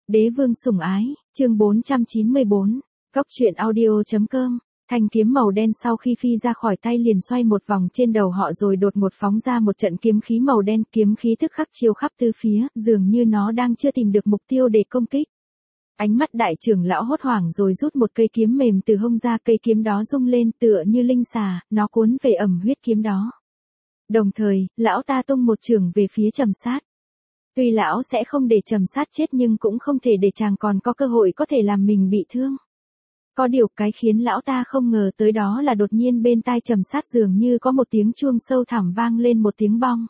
Đế vương sủng ái, chương 494, Cốc truyện audio.com. Thanh kiếm màu đen sau khi phi ra khỏi tay liền xoay một vòng trên đầu họ rồi đột ngột phóng ra một trận kiếm khí màu đen, kiếm khí tức khắc chiếu khắp tứ phía, dường như nó đang chưa tìm được mục tiêu để công kích. Ánh mắt đại trưởng lão hốt hoảng rồi rút một cây kiếm mềm từ hông ra, cây kiếm đó rung lên tựa như linh xà, nó cuốn về ẩm huyết kiếm đó. Đồng thời, lão ta tung một chưởng về phía Trầm Sát. Tuy lão sẽ không để Trầm Sát chết nhưng cũng không thể để chàng còn có cơ hội có thể làm mình bị thương. Có điều cái khiến lão ta không ngờ tới đó là đột nhiên bên tai Trầm Sát dường như có một tiếng chuông sâu thẳm vang lên một tiếng bong.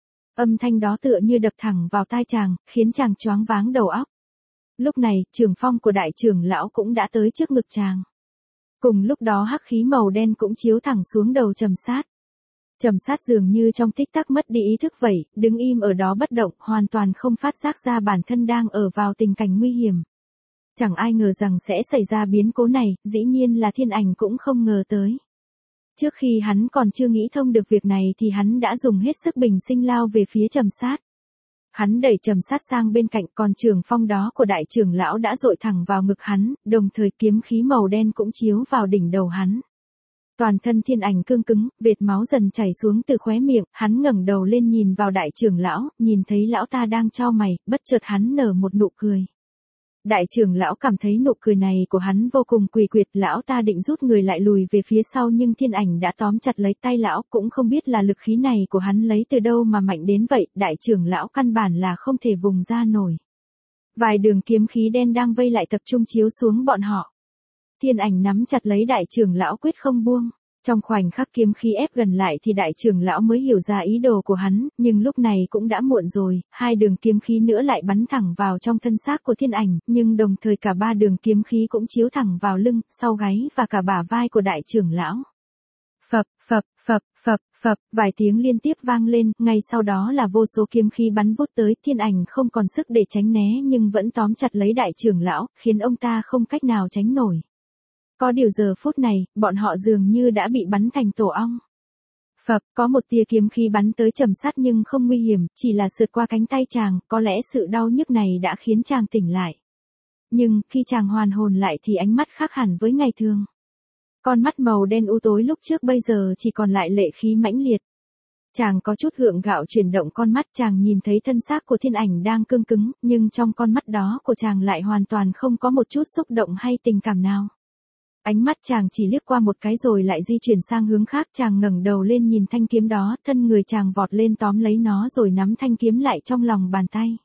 Âm thanh đó tựa như đập thẳng vào tai chàng, khiến chàng choáng váng đầu óc. Lúc này, trường phong của đại trưởng lão cũng đã tới trước ngực chàng. Cùng lúc đó hắc khí màu đen cũng chiếu thẳng xuống đầu Trầm Sát. Trầm Sát dường như trong tích tắc mất đi ý thức vậy, đứng im ở đó bất động, hoàn toàn không phát giác ra bản thân đang ở vào tình cảnh nguy hiểm. Chẳng ai ngờ rằng sẽ xảy ra biến cố này, dĩ nhiên là Thiên Ảnh cũng không ngờ tới. Trước khi hắn còn chưa nghĩ thông được việc này thì hắn đã dùng hết sức bình sinh lao về phía Trầm Sát. Hắn đẩy Trầm Sát sang bên cạnh, còn trường phong đó của đại trưởng lão đã dội thẳng vào ngực hắn, đồng thời kiếm khí màu đen cũng chiếu vào đỉnh đầu hắn. Toàn thân Thiên Ảnh cương cứng, vệt máu dần chảy xuống từ khóe miệng, hắn ngẩng đầu lên nhìn vào đại trưởng lão, nhìn thấy lão ta đang chau mày, bất chợt hắn nở một nụ cười. Đại trưởng lão cảm thấy nụ cười này của hắn vô cùng quỷ quyệt, lão ta định rút người lại lùi về phía sau nhưng Thiên Ảnh đã tóm chặt lấy tay lão, cũng không biết là lực khí này của hắn lấy từ đâu mà mạnh đến vậy, đại trưởng lão căn bản là không thể vùng ra nổi. Vài đường kiếm khí đen đang vây lại tập trung chiếu xuống bọn họ. Thiên Ảnh nắm chặt lấy đại trưởng lão quyết không buông. Trong khoảnh khắc kiếm khí ép gần lại thì đại trưởng lão mới hiểu ra ý đồ của hắn, nhưng lúc này cũng đã muộn rồi, hai đường kiếm khí nữa lại bắn thẳng vào trong thân xác của Thiên Ảnh, nhưng đồng thời cả ba đường kiếm khí cũng chiếu thẳng vào lưng, sau gáy và cả bả vai của đại trưởng lão. Phập, phập, phập, phập, phập, vài tiếng liên tiếp vang lên, ngay sau đó là vô số kiếm khí bắn vút tới, Thiên Ảnh không còn sức để tránh né nhưng vẫn tóm chặt lấy đại trưởng lão, khiến ông ta không cách nào tránh nổi. Có điều giờ phút này, bọn họ dường như đã bị bắn thành tổ ong. Phập, có một tia kiếm khí bắn tới Trầm Sát nhưng không nguy hiểm, chỉ là sượt qua cánh tay chàng, có lẽ sự đau nhức này đã khiến chàng tỉnh lại. Nhưng, khi chàng hoàn hồn lại thì ánh mắt khác hẳn với ngày thường. Con mắt màu đen u tối lúc trước bây giờ chỉ còn lại lệ khí mãnh liệt. Chàng có chút gượng gạo chuyển động con mắt, chàng nhìn thấy thân xác của Thiên Ảnh đang cương cứng, nhưng trong con mắt đó của chàng lại hoàn toàn không có một chút xúc động hay tình cảm nào. Ánh mắt chàng chỉ liếc qua một cái rồi lại di chuyển sang hướng khác, chàng ngẩng đầu lên nhìn thanh kiếm đó, thân người chàng vọt lên tóm lấy nó rồi nắm thanh kiếm lại trong lòng bàn tay.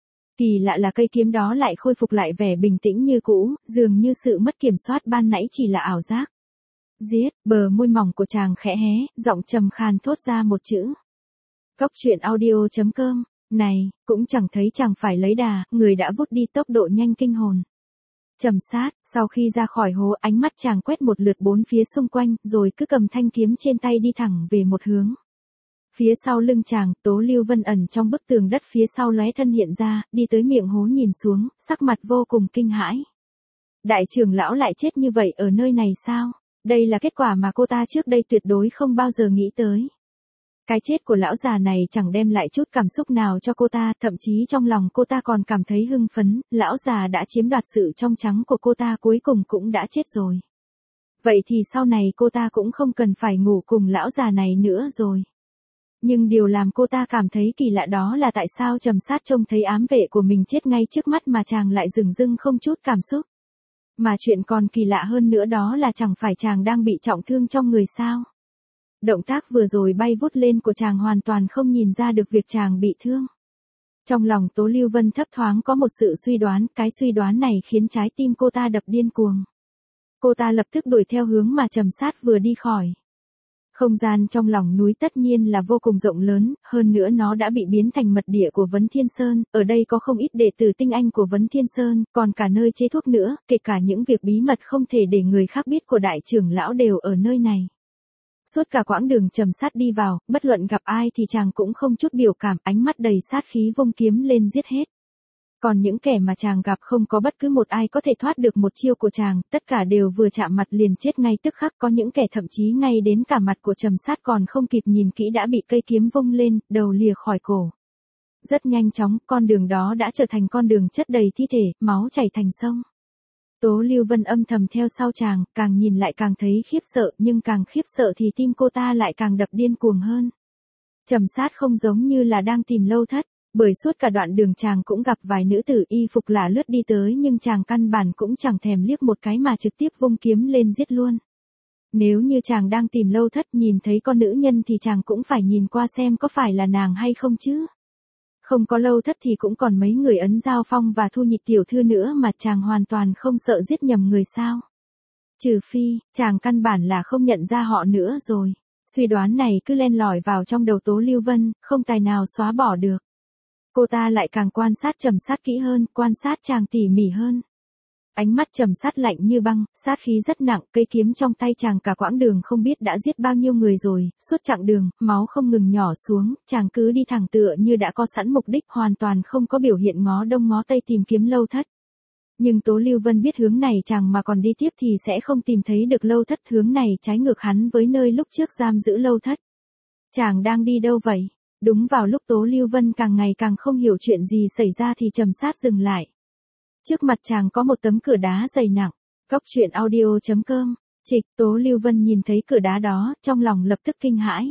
Kỳ lạ là cây kiếm đó lại khôi phục lại vẻ bình tĩnh như cũ, dường như sự mất kiểm soát ban nãy chỉ là ảo giác. Giết, bờ môi mỏng của chàng khẽ hé, giọng trầm khàn thốt ra một chữ. Cốc truyện audio.com, này, cũng chẳng thấy chàng phải lấy đà, người đã vút đi tốc độ nhanh kinh hồn. Trầm Sát, sau khi ra khỏi hố, ánh mắt chàng quét một lượt bốn phía xung quanh, rồi cứ cầm thanh kiếm trên tay đi thẳng về một hướng. Phía sau lưng chàng, Tố Lưu Vân ẩn trong bức tường đất phía sau lóe thân hiện ra, đi tới miệng hố nhìn xuống, sắc mặt vô cùng kinh hãi. Đại trưởng lão lại chết như vậy ở nơi này sao? Đây là kết quả mà cô ta trước đây tuyệt đối không bao giờ nghĩ tới. Cái chết của lão già này chẳng đem lại chút cảm xúc nào cho cô ta, thậm chí trong lòng cô ta còn cảm thấy hưng phấn, lão già đã chiếm đoạt sự trong trắng của cô ta cuối cùng cũng đã chết rồi. Vậy thì sau này cô ta cũng không cần phải ngủ cùng lão già này nữa rồi. Nhưng điều làm cô ta cảm thấy kỳ lạ đó là tại sao Trầm Sát trông thấy ám vệ của mình chết ngay trước mắt mà chàng lại dửng dưng không chút cảm xúc. Mà chuyện còn kỳ lạ hơn nữa đó là chẳng phải chàng đang bị trọng thương trong người sao? Động tác vừa rồi bay vút lên của chàng hoàn toàn không nhìn ra được việc chàng bị thương. Trong lòng Tố Lưu Vân thấp thoáng có một sự suy đoán, cái suy đoán này khiến trái tim cô ta đập điên cuồng. Cô ta lập tức đuổi theo hướng mà Trầm Sát vừa đi khỏi. Không gian trong lòng núi tất nhiên là vô cùng rộng lớn, hơn nữa nó đã bị biến thành mật địa của Vấn Thiên Sơn, ở đây có không ít đệ tử tinh anh của Vấn Thiên Sơn, còn cả nơi chế thuốc nữa, kể cả những việc bí mật không thể để người khác biết của đại trưởng lão đều ở nơi này. Suốt cả quãng đường Trầm Sát đi vào, bất luận gặp ai thì chàng cũng không chút biểu cảm, ánh mắt đầy sát khí vung kiếm lên giết hết. Còn những kẻ mà chàng gặp không có bất cứ một ai có thể thoát được một chiêu của chàng, tất cả đều vừa chạm mặt liền chết ngay tức khắc, có những kẻ thậm chí ngay đến cả mặt của Trầm Sát còn không kịp nhìn kỹ đã bị cây kiếm vung lên, đầu lìa khỏi cổ. Rất nhanh chóng, con đường đó đã trở thành con đường chất đầy thi thể, máu chảy thành sông. Tố Lưu Vân âm thầm theo sau chàng, càng nhìn lại càng thấy khiếp sợ, nhưng càng khiếp sợ thì tim cô ta lại càng đập điên cuồng hơn. Trầm Sát không giống như là đang tìm Lâu Thất, bởi suốt cả đoạn đường chàng cũng gặp vài nữ tử y phục lạ lướt đi tới nhưng chàng căn bản cũng chẳng thèm liếc một cái mà trực tiếp vung kiếm lên giết luôn. Nếu như chàng đang tìm Lâu Thất nhìn thấy con nữ nhân thì chàng cũng phải nhìn qua xem có phải là nàng hay không chứ. Không có Lâu Thất thì cũng còn mấy người Ấn Giao Phong và Thu Nhị tiểu thư nữa mà chàng hoàn toàn không sợ giết nhầm người sao. Trừ phi, chàng căn bản là không nhận ra họ nữa rồi. Suy đoán này cứ len lỏi vào trong đầu Tố Lưu Vân, không tài nào xóa bỏ được. Cô ta lại càng quan sát Trầm Sát kỹ hơn, quan sát chàng tỉ mỉ hơn. Ánh mắt Trầm Sát lạnh như băng, sát khí rất nặng, cây kiếm trong tay chàng cả quãng đường không biết đã giết bao nhiêu người rồi, suốt chặng đường, máu không ngừng nhỏ xuống, chàng cứ đi thẳng tựa như đã có sẵn mục đích, hoàn toàn không có biểu hiện ngó đông ngó tây tìm kiếm Lâu Thất. Nhưng Tố Lưu Vân biết hướng này chàng mà còn đi tiếp thì sẽ không tìm thấy được Lâu Thất, hướng này trái ngược hắn với nơi lúc trước giam giữ Lâu Thất. Chàng đang đi đâu vậy? Đúng vào lúc Tố Lưu Vân càng ngày càng không hiểu chuyện gì xảy ra thì Trầm Sát dừng lại. Trước mặt chàng có một tấm cửa đá dày nặng. Cóc truyện audio.com. Trịch. Tố Lưu Vân nhìn thấy cửa đá đó, trong lòng lập tức kinh hãi.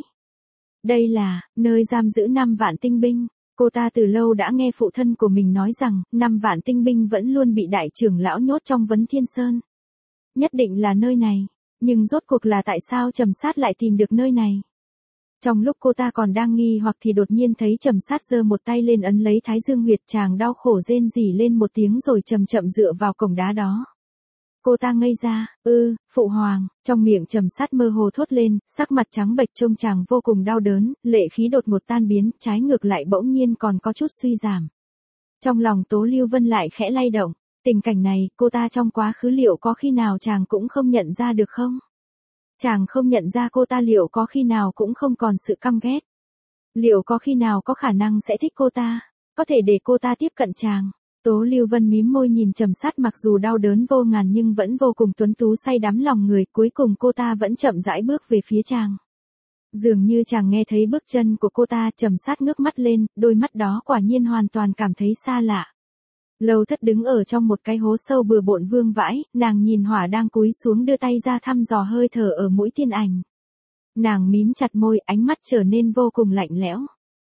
Đây là nơi giam giữ 5 vạn tinh binh. Cô ta từ lâu đã nghe phụ thân của mình nói rằng 5 vạn tinh binh vẫn luôn bị đại trưởng lão nhốt trong Vấn Thiên Sơn. Nhất định là nơi này. Nhưng rốt cuộc là tại sao Trầm Sát lại tìm được nơi này? Trong lúc cô ta còn đang nghi hoặc thì đột nhiên thấy Trầm Sát giơ một tay lên ấn lấy thái dương huyệt, chàng đau khổ rên rỉ lên một tiếng rồi chậm chậm dựa vào cổng đá đó. Cô ta ngây ra, phụ hoàng, trong miệng Trầm Sát mơ hồ thốt lên, sắc mặt trắng bệch trông chàng vô cùng đau đớn, lệ khí đột ngột tan biến, trái ngược lại bỗng nhiên còn có chút suy giảm. Trong lòng Tố Lưu Vân lại khẽ lay động, tình cảnh này, cô ta trong quá khứ liệu có khi nào chàng cũng không nhận ra được không? Chàng không nhận ra cô ta liệu có khi nào cũng không còn sự căm ghét? Liệu có khi nào có khả năng sẽ thích cô ta? Có thể để cô ta tiếp cận chàng? Tố Lưu Vân mím môi nhìn Trầm Sát, mặc dù đau đớn vô ngàn nhưng vẫn vô cùng tuấn tú say đắm lòng người, cuối cùng cô ta vẫn chậm rãi bước về phía chàng. Dường như chàng nghe thấy bước chân của cô ta, Trầm Sát ngước mắt lên, đôi mắt đó quả nhiên hoàn toàn cảm thấy xa lạ. Lâu Thất đứng ở trong một cái hố sâu bừa bộn vương vãi, nàng nhìn hỏa đang cúi xuống đưa tay ra thăm dò hơi thở ở mũi Thiên Ảnh. Nàng mím chặt môi, ánh mắt trở nên vô cùng lạnh lẽo.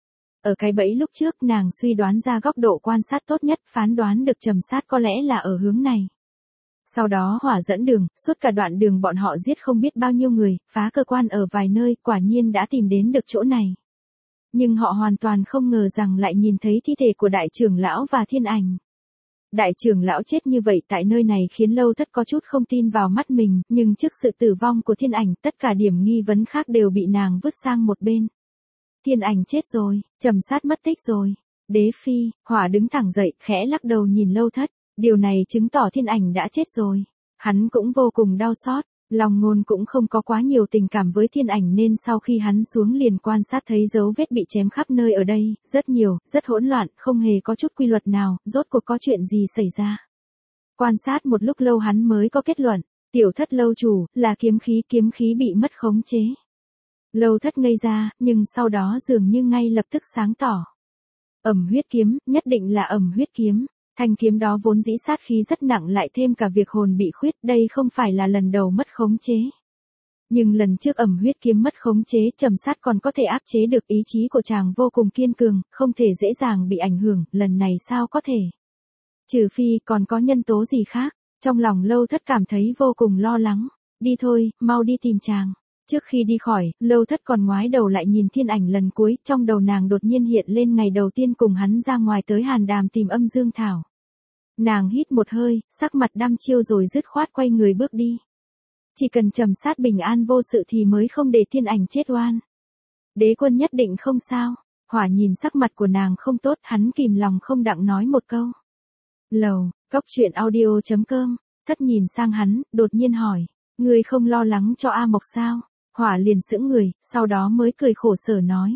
Ở cái bẫy lúc trước nàng suy đoán ra góc độ quan sát tốt nhất, phán đoán được Trầm Sát có lẽ là ở hướng này. Sau đó hỏa dẫn đường, suốt cả đoạn đường bọn họ giết không biết bao nhiêu người, phá cơ quan ở vài nơi, quả nhiên đã tìm đến được chỗ này. Nhưng họ hoàn toàn không ngờ rằng lại nhìn thấy thi thể của đại trưởng lão và Thiên Ảnh. Đại trưởng lão chết như vậy tại nơi này khiến Lâu Thất có chút không tin vào mắt mình, nhưng trước sự tử vong của Thiên Ảnh, tất cả điểm nghi vấn khác đều bị nàng vứt sang một bên. Thiên Ảnh chết rồi, Trầm Sát mất tích rồi. Đế phi, hỏa đứng thẳng dậy, khẽ lắc đầu nhìn Lâu Thất, điều này chứng tỏ Thiên Ảnh đã chết rồi. Hắn cũng vô cùng đau xót, lòng ngôn cũng không có quá nhiều tình cảm với Thiên Ảnh nên sau khi hắn xuống liền quan sát thấy dấu vết bị chém khắp nơi ở đây, rất nhiều, rất hỗn loạn, không hề có chút quy luật nào, rốt cuộc có chuyện gì xảy ra. Quan sát một lúc lâu hắn mới có kết luận, Tiểu Thất lâu chủ, là kiếm khí bị mất khống chế. Lâu Thất ngây ra, nhưng sau đó dường như ngay lập tức sáng tỏ. Ẩm huyết kiếm, nhất định là Ẩm huyết kiếm. Thanh kiếm đó vốn dĩ sát khí rất nặng lại thêm cả việc hồn bị khuyết, đây không phải là lần đầu mất khống chế. Nhưng lần trước Ẩm huyết kiếm mất khống chế, Trầm Sát còn có thể áp chế được, ý chí của chàng vô cùng kiên cường, không thể dễ dàng bị ảnh hưởng, lần này sao có thể. Trừ phi còn có nhân tố gì khác, trong lòng Lâu Thất cảm thấy vô cùng lo lắng. Đi thôi, mau đi tìm chàng. Trước khi đi khỏi, Lâu Thất còn ngoái đầu lại nhìn Thiên Ảnh lần cuối, trong đầu nàng đột nhiên hiện lên ngày đầu tiên cùng hắn ra ngoài tới Hàn Đàm tìm Âm Dương Thảo. Nàng hít một hơi, sắc mặt đăm chiêu rồi dứt khoát quay người bước đi. Chỉ cần Trầm Sát bình an vô sự thì mới không để Thiên Ảnh chết oan. Đế quân nhất định không sao. Hỏa nhìn sắc mặt của nàng không tốt, hắn kìm lòng không đặng nói một câu. Lầu, cóc truyện audio.com. Thất nhìn sang hắn, đột nhiên hỏi, ngươi không lo lắng cho A Mộc sao? Hỏa liền sững người, sau đó mới cười khổ sở nói.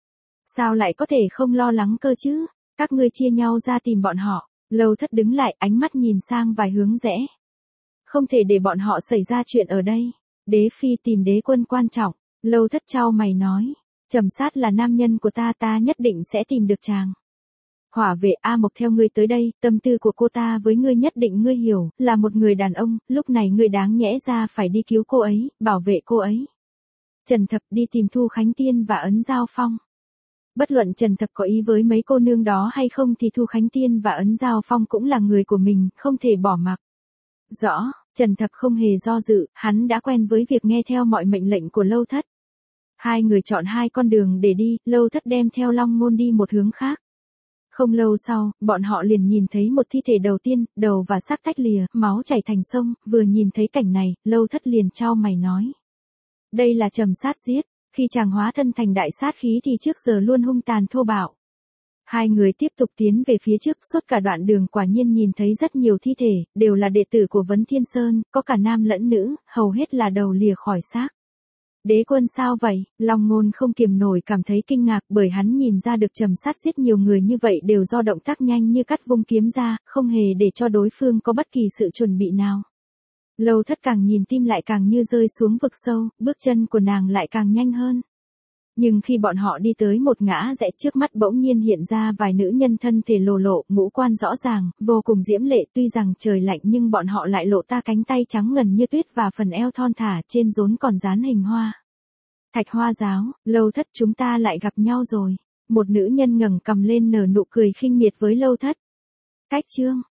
Sao lại có thể không lo lắng cơ chứ? Các ngươi chia nhau ra tìm bọn họ. Lâu Thất đứng lại, ánh mắt nhìn sang vài hướng rẽ. Không thể để bọn họ xảy ra chuyện ở đây. Đế phi tìm đế quân quan trọng. Lâu Thất chau mày nói. Trầm Sát là nam nhân của ta, ta nhất định sẽ tìm được chàng. Hỏa vệ A Mộc theo ngươi tới đây, tâm tư của cô ta với ngươi nhất định ngươi hiểu, là một người đàn ông, lúc này ngươi đáng nhẽ ra phải đi cứu cô ấy, bảo vệ cô ấy. Trần Thập đi tìm Thu Khánh Tiên và Ấn Giao Phong. Bất luận Trần Thập có ý với mấy cô nương đó hay không thì Thu Khánh Tiên và Ấn Giao Phong cũng là người của mình, không thể bỏ mặc. Rõ, Trần Thập không hề do dự, hắn đã quen với việc nghe theo mọi mệnh lệnh của Lâu Thất. Hai người chọn hai con đường để đi, Lâu Thất đem theo Long Ngôn đi một hướng khác. Không lâu sau, bọn họ liền nhìn thấy một thi thể đầu tiên, đầu và xác tách lìa, máu chảy thành sông, vừa nhìn thấy cảnh này, Lâu Thất liền chau mày nói. Đây là trầm sát giết, khi chàng hóa thân thành đại sát khí thì trước giờ luôn hung tàn thô bạo. Hai người tiếp tục tiến về phía trước, suốt cả đoạn đường quả nhiên nhìn thấy rất nhiều thi thể, đều là đệ tử của Vấn Thiên Sơn, có cả nam lẫn nữ, hầu hết là đầu lìa khỏi xác. Đế quân sao vậy? Long Ngôn không kiềm nổi cảm thấy kinh ngạc bởi hắn nhìn ra được trầm sát giết nhiều người như vậy đều do động tác nhanh như cắt vung kiếm ra, không hề để cho đối phương có bất kỳ sự chuẩn bị nào. Lâu Thất càng nhìn tim lại càng như rơi xuống vực sâu, bước chân của nàng lại càng nhanh hơn. Nhưng khi bọn họ đi tới một ngã rẽ trước mắt bỗng nhiên hiện ra vài nữ nhân thân thể lồ lộ, ngũ quan rõ ràng, vô cùng diễm lệ, tuy rằng trời lạnh nhưng bọn họ lại lộ ta cánh tay trắng ngần như tuyết và phần eo thon thả, trên rốn còn dán hình hoa. Thạch Hoa giáo, Lâu Thất chúng ta lại gặp nhau rồi. Một nữ nhân ngẩng cằm lên nở nụ cười khinh miệt với Lâu Thất. Cách chương